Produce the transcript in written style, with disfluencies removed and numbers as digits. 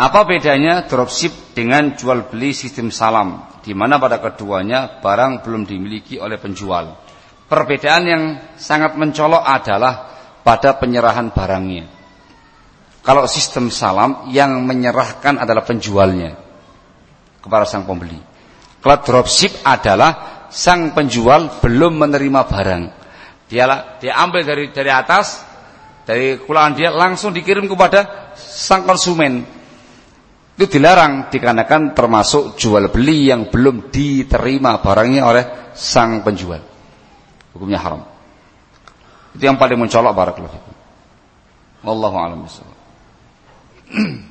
Apa bedanya dropship dengan jual beli sistem salam, di mana pada keduanya barang belum dimiliki oleh penjual? Perbedaan yang sangat mencolok adalah pada penyerahan barangnya. Kalau sistem salam, yang menyerahkan adalah penjualnya kepada sang pembeli. Kalau dropship adalah sang penjual belum menerima barang. Dia ambil dari atas, dari kulaan dia, langsung dikirim kepada sang konsumen. Itu dilarang dikarenakan termasuk jual beli yang belum diterima barangnya oleh sang penjual. Hukumnya haram. Itu yang paling mencolok barakallahu fikum. Wallahu a'lam bishawab.